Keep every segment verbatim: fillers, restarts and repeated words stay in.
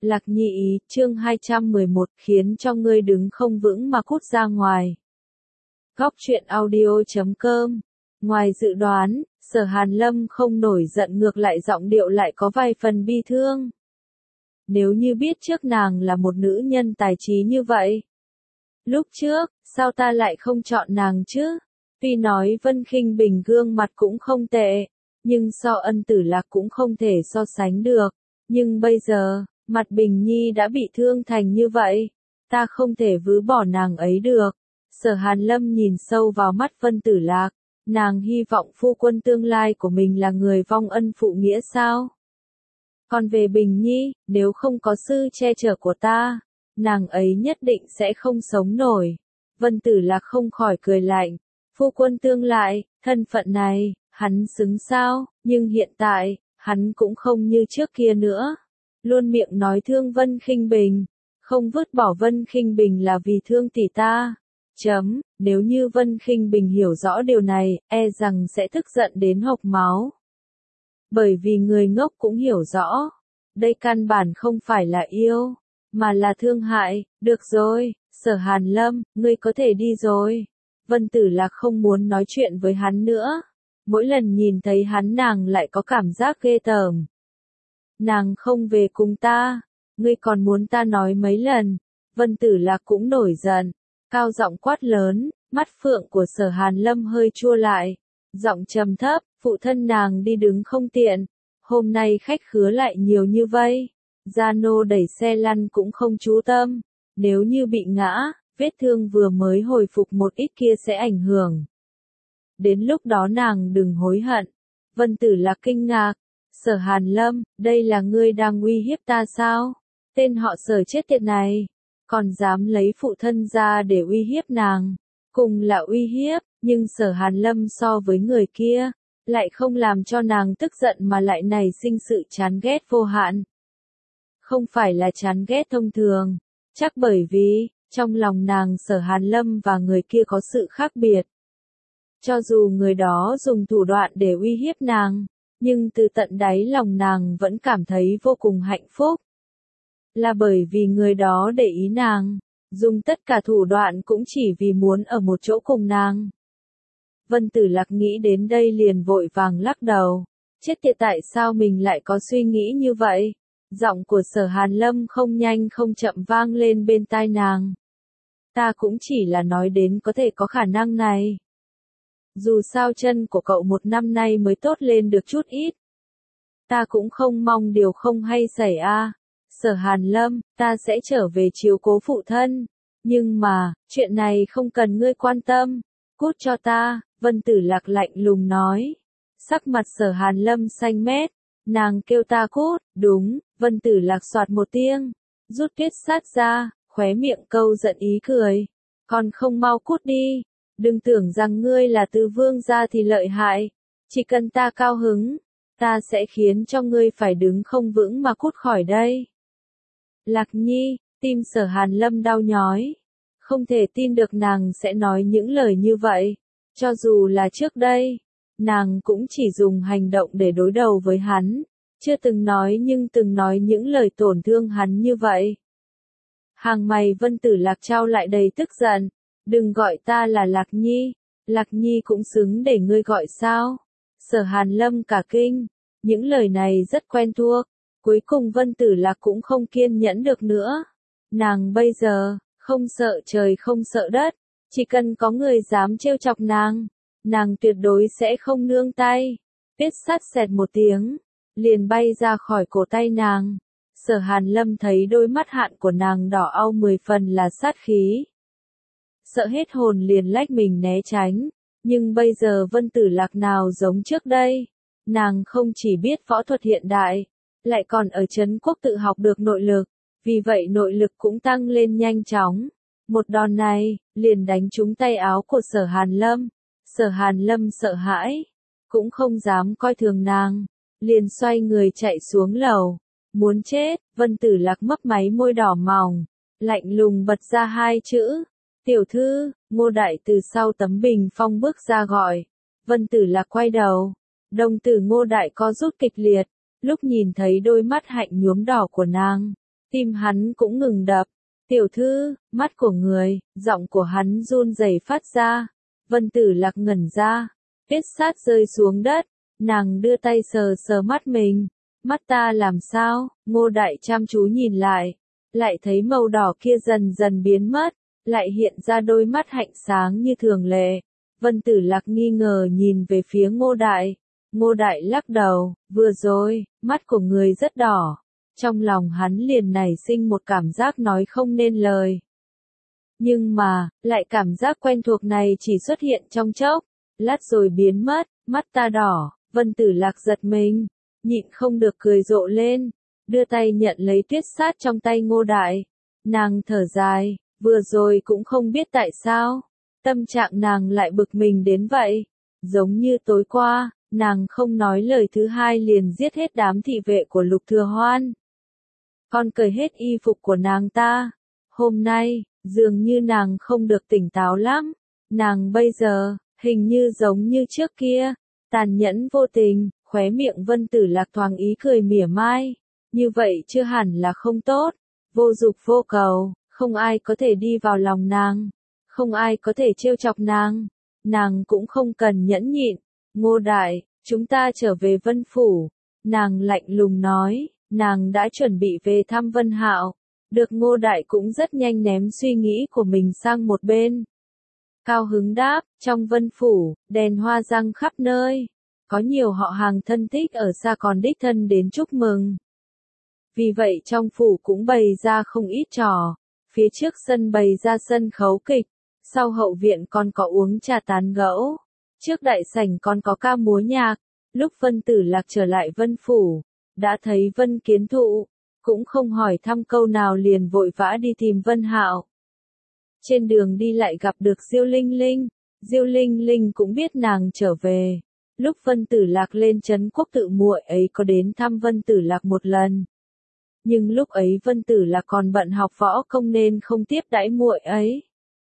Lạc Nhi ý, chương hai trăm mười một, khiến cho ngươi đứng không vững mà cút ra ngoài. Góc truyện audio chấm com. Ngoài dự đoán, Sở Hàn Lâm không nổi giận, ngược lại giọng điệu lại có vài phần bi thương. Nếu như biết trước nàng là một nữ nhân tài trí như vậy. Lúc trước, sao ta lại không chọn nàng chứ? Tuy nói Vân Khinh Bình gương mặt cũng không tệ, nhưng so Ân Tử Lạc cũng không thể so sánh được. Nhưng bây giờ, mặt Bình Nhi đã bị thương thành như vậy, ta không thể vứt bỏ nàng ấy được. Sở Hàn Lâm nhìn sâu vào mắt Vân Tử Lạc, nàng hy vọng phu quân tương lai của mình là người vong ân phụ nghĩa sao? Còn về Bình Nhi, nếu không có sư che chở của ta, nàng ấy nhất định sẽ không sống nổi. Vân Tử Lạc không khỏi cười lạnh, phu quân tương lai, thân phận này, hắn xứng sao, nhưng hiện tại, hắn cũng không như trước kia nữa. Luôn miệng nói thương Vân Khinh Bình, không vứt bỏ Vân Khinh Bình là vì thương tỷ ta. Chấm, nếu như Vân Khinh Bình hiểu rõ điều này, e rằng sẽ tức giận đến hộc máu. Bởi vì người ngốc cũng hiểu rõ, đây căn bản không phải là yêu, mà là thương hại. Được rồi, Sở Hàn Lâm, ngươi có thể đi rồi. Vân Tử Lạc không muốn nói chuyện với hắn nữa. Mỗi lần nhìn thấy hắn nàng lại có cảm giác ghê tởm. Nàng không về cùng ta, ngươi còn muốn ta nói mấy lần. Vân Tử Lạc cũng nổi giận, cao giọng quát lớn, mắt phượng của Sở Hàn Lâm hơi chua lại, giọng trầm thấp, phụ thân nàng đi đứng không tiện, hôm nay khách khứa lại nhiều như vây, gia nô đẩy xe lăn cũng không chú tâm, nếu như bị ngã, vết thương vừa mới hồi phục một ít kia sẽ ảnh hưởng. Đến lúc đó nàng đừng hối hận. Vân Tử Lạc kinh ngạc, Sở Hàn Lâm, đây là ngươi đang uy hiếp ta sao? Tên họ Sở chết tiệt này, còn dám lấy phụ thân ra để uy hiếp nàng. Cùng là uy hiếp, nhưng Sở Hàn Lâm so với người kia, lại không làm cho nàng tức giận mà lại nảy sinh sự chán ghét vô hạn. Không phải là chán ghét thông thường, chắc bởi vì, trong lòng nàng Sở Hàn Lâm và người kia có sự khác biệt. Cho dù người đó dùng thủ đoạn để uy hiếp nàng, nhưng từ tận đáy lòng nàng vẫn cảm thấy vô cùng hạnh phúc. Là bởi vì người đó để ý nàng, dùng tất cả thủ đoạn cũng chỉ vì muốn ở một chỗ cùng nàng. Vân Tử Lạc nghĩ đến đây liền vội vàng lắc đầu. Chết tiệt, tại sao mình lại có suy nghĩ như vậy? Giọng của Sở Hàn Lâm không nhanh không chậm vang lên bên tai nàng. Ta cũng chỉ là nói đến có thể có khả năng này. Dù sao chân của cậu một năm nay mới tốt lên được chút ít. Ta cũng không mong điều không hay xảy a. Sở Hàn Lâm, ta sẽ trở về chiếu cố phụ thân. Nhưng mà, chuyện này không cần ngươi quan tâm. Cút cho ta, Vân Tử Lạc lạnh lùng nói. Sắc mặt Sở Hàn Lâm xanh mét. Nàng kêu ta cút, đúng, Vân Tử Lạc soạt một tiếng. Rút tuyết sát ra, khóe miệng câu giận ý cười. Còn không mau cút đi. Đừng tưởng rằng ngươi là Từ Vương gia thì lợi hại. Chỉ cần ta cao hứng, ta sẽ khiến cho ngươi phải đứng không vững mà cút khỏi đây. Lạc Nhi, tim Sở Hàn Lâm đau nhói. Không thể tin được nàng sẽ nói những lời như vậy. Cho dù là trước đây, nàng cũng chỉ dùng hành động để đối đầu với hắn. Chưa từng nói nhưng từng nói những lời tổn thương hắn như vậy. Hàng mày Vân Tử Lạc trao lại đầy tức giận. Đừng gọi ta là Lạc Nhi. Lạc Nhi cũng xứng để ngươi gọi sao? Sở Hàn Lâm cả kinh. Những lời này rất quen thuộc. Cuối cùng Vân Tử Lạc cũng không kiên nhẫn được nữa. Nàng bây giờ, không sợ trời không sợ đất. Chỉ cần có người dám trêu chọc nàng, nàng tuyệt đối sẽ không nương tay. Tuyết sắt xẹt một tiếng, liền bay ra khỏi cổ tay nàng. Sở Hàn Lâm thấy đôi mắt hạn của nàng đỏ au mười phần là sát khí. Sợ hết hồn liền lách mình né tránh. Nhưng bây giờ Vân Tử Lạc nào giống trước đây. Nàng không chỉ biết võ thuật hiện đại, lại còn ở Trấn Quốc tự học được nội lực. Vì vậy nội lực cũng tăng lên nhanh chóng. Một đòn này, liền đánh trúng tay áo của Sở Hàn Lâm. Sở Hàn Lâm sợ hãi, cũng không dám coi thường nàng. Liền xoay người chạy xuống lầu. Muốn chết, Vân Tử Lạc mấp máy môi đỏ mỏng, lạnh lùng bật ra hai chữ. Tiểu thư, Ngô Đại từ sau tấm bình phong bước ra gọi. Vân Tử Lạc quay đầu. Đồng tử Ngô Đại co rút kịch liệt. Lúc nhìn thấy đôi mắt hạnh nhuốm đỏ của nàng, Tim hắn cũng ngừng đập. Tiểu thư, mắt của người, giọng của hắn run rẩy phát ra. Vân Tử Lạc ngẩn ra, Tuyết Sát rơi xuống đất, nàng đưa tay sờ sờ mắt mình. Mắt ta làm sao? Ngô Đại chăm chú nhìn lại, lại thấy màu đỏ kia dần dần biến mất, lại hiện ra đôi mắt hạnh sáng như thường lệ. Vân Tử Lạc nghi ngờ nhìn về phía Ngô Đại. Ngô Đại lắc đầu, vừa rồi, mắt của người rất đỏ. Trong lòng hắn liền nảy sinh một cảm giác nói không nên lời. Nhưng mà, lại cảm giác quen thuộc này chỉ xuất hiện trong chốc, lát rồi biến mất, mắt ta đỏ. Vân Tử Lạc giật mình, nhịn không được cười rộ lên, đưa tay nhận lấy Tuyết Sát trong tay Ngô Đại. Nàng thở dài, vừa rồi cũng không biết tại sao, tâm trạng nàng lại bực mình đến vậy. Giống như tối qua, nàng không nói lời thứ hai liền giết hết đám thị vệ của Lục Thừa Hoan. Còn cởi hết y phục của nàng ta. Hôm nay, dường như nàng không được tỉnh táo lắm. Nàng bây giờ, hình như giống như trước kia, tàn nhẫn vô tình. Khóe miệng Vân Tử Lạc thoáng ý cười mỉa mai. Như vậy chưa hẳn là không tốt. Vô dục vô cầu, không ai có thể đi vào lòng nàng. Không ai có thể trêu chọc nàng. Nàng cũng không cần nhẫn nhịn. Ngô Đại, chúng ta trở về Vân Phủ. Nàng lạnh lùng nói, nàng đã chuẩn bị về thăm Vân Hạo. Được Ngô Đại cũng rất nhanh ném suy nghĩ của mình sang một bên. Cao hứng đáp, trong Vân Phủ, đèn hoa răng khắp nơi. Có nhiều họ hàng thân thích ở xa còn đích thân đến chúc mừng. Vì vậy trong phủ cũng bày ra không ít trò. Phía trước sân bày ra sân khấu kịch. Sau hậu viện còn có uống trà tán gẫu. Trước đại sảnh còn có ca múa nhạc. Lúc Vân Tử Lạc trở lại Vân Phủ, đã thấy Vân Kiến Thụ, cũng không hỏi thăm câu nào liền vội vã đi tìm Vân Hạo. Trên đường đi lại gặp được Diêu Linh Linh, Diêu Linh Linh cũng biết nàng trở về. Lúc Vân Tử Lạc lên trấn quốc tự muội ấy có đến thăm Vân Tử Lạc một lần. Nhưng lúc ấy Vân Tử Lạc còn bận học võ công nên không tiếp đãi muội ấy.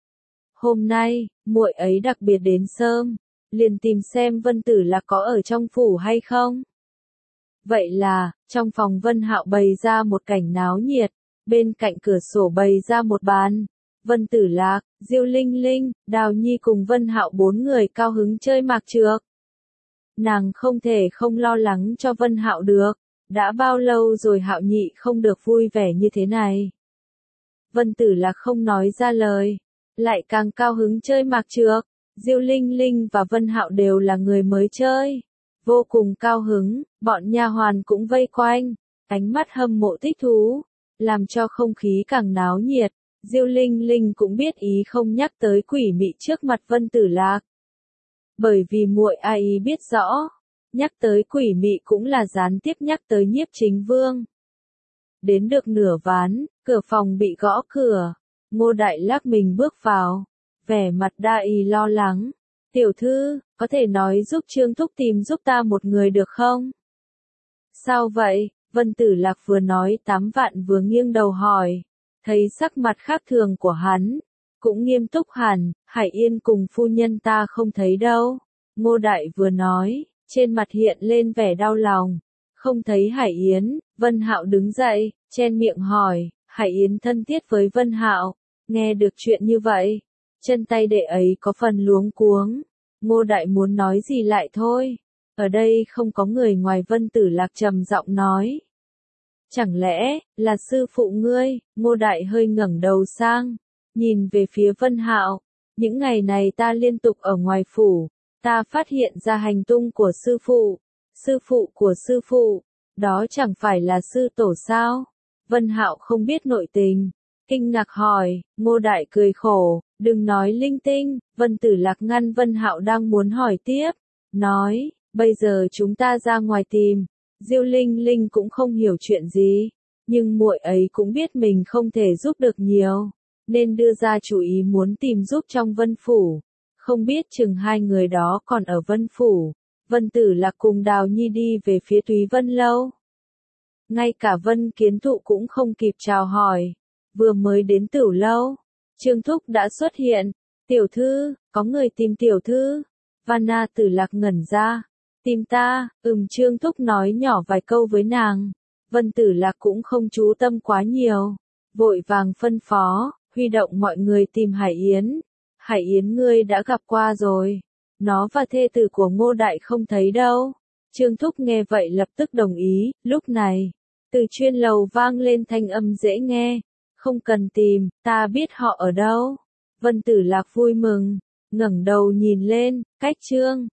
Hôm nay, muội ấy đặc biệt đến sớm, liền tìm xem Vân Tử Lạc có ở trong phủ hay không. Vậy là, trong phòng Vân Hạo bày ra một cảnh náo nhiệt, bên cạnh cửa sổ bày ra một bàn. Vân Tử Lạc, Diêu Linh Linh, Đào Nhi cùng Vân Hạo bốn người cao hứng chơi mạc trược. Nàng không thể không lo lắng cho Vân Hạo được, đã bao lâu rồi Hạo nhị không được vui vẻ như thế này. Vân Tử Lạc không nói ra lời, lại càng cao hứng chơi mạc trược. Diêu Linh Linh và Vân Hạo đều là người mới chơi, vô cùng cao hứng, bọn nha hoàn cũng vây quanh, ánh mắt hâm mộ thích thú, làm cho không khí càng náo nhiệt. Diêu Linh Linh cũng biết ý không nhắc tới quỷ mị trước mặt Vân Tử Lạc. Bởi vì muội ai ý biết rõ, nhắc tới quỷ mị cũng là gián tiếp nhắc tới Nhiếp Chính Vương. Đến được nửa ván, cửa phòng bị gõ cửa, Ngô Đại lắc mình bước vào, vẻ mặt đa ý lo lắng. Tiểu thư, có thể nói giúp Trương Thúc tìm giúp ta một người được không? Sao vậy? Vân Tử Lạc vừa nói tám vạn vừa nghiêng đầu hỏi. Thấy sắc mặt khác thường của hắn, cũng nghiêm túc hẳn, Hải Yên cùng phu nhân ta không thấy đâu. Ngô Đại vừa nói, trên mặt hiện lên vẻ đau lòng. Không thấy Hải Yến, Vân Hạo đứng dậy, chen miệng hỏi, Hải Yến thân thiết với Vân Hạo. Nghe được chuyện như vậy, chân tay đệ ấy có phần luống cuống. Ngô Đại muốn nói gì lại thôi. Ở đây không có người ngoài Vân Tử Lạc trầm giọng nói. Chẳng lẽ, là sư phụ ngươi? Ngô Đại hơi ngẩng đầu sang, nhìn về phía Vân Hạo. Những ngày này ta liên tục ở ngoài phủ, ta phát hiện ra hành tung của sư phụ. Sư phụ của sư phụ, đó chẳng phải là sư tổ sao? Vân Hạo không biết nội tình, kinh ngạc hỏi. Ngô Đại cười khổ, đừng nói linh tinh. Vân Tử Lạc ngăn Vân Hạo đang muốn hỏi tiếp, nói, bây giờ chúng ta ra ngoài tìm. Diêu Linh Linh cũng không hiểu chuyện gì, nhưng muội ấy cũng biết mình không thể giúp được nhiều, nên đưa ra chủ ý muốn tìm giúp trong Vân Phủ. Không biết chừng hai người đó còn ở Vân Phủ. Vân Tử Lạc cùng Đào Nhi đi về phía Túy Vân Lâu. Ngay cả Vân Kiến Thụ cũng không kịp chào hỏi, vừa mới đến Tửu Lâu, Trương Thúc đã xuất hiện. Tiểu thư, có người tìm tiểu thư. Vanna Tử Lạc ngẩn ra. Tìm ta, ừm Trương Thúc nói nhỏ vài câu với nàng. Vân Tử Lạc cũng không chú tâm quá nhiều, vội vàng phân phó, huy động mọi người tìm Hải Yến. Hải Yến ngươi đã gặp qua rồi, nó và thê tử của Ngô Đại không thấy đâu. Trương Thúc nghe vậy lập tức đồng ý, lúc này, từ chuyên lầu vang lên thanh âm dễ nghe, không cần tìm, ta biết họ ở đâu. Vân Tử Lạc vui mừng, ngẩng đầu nhìn lên, cách Trương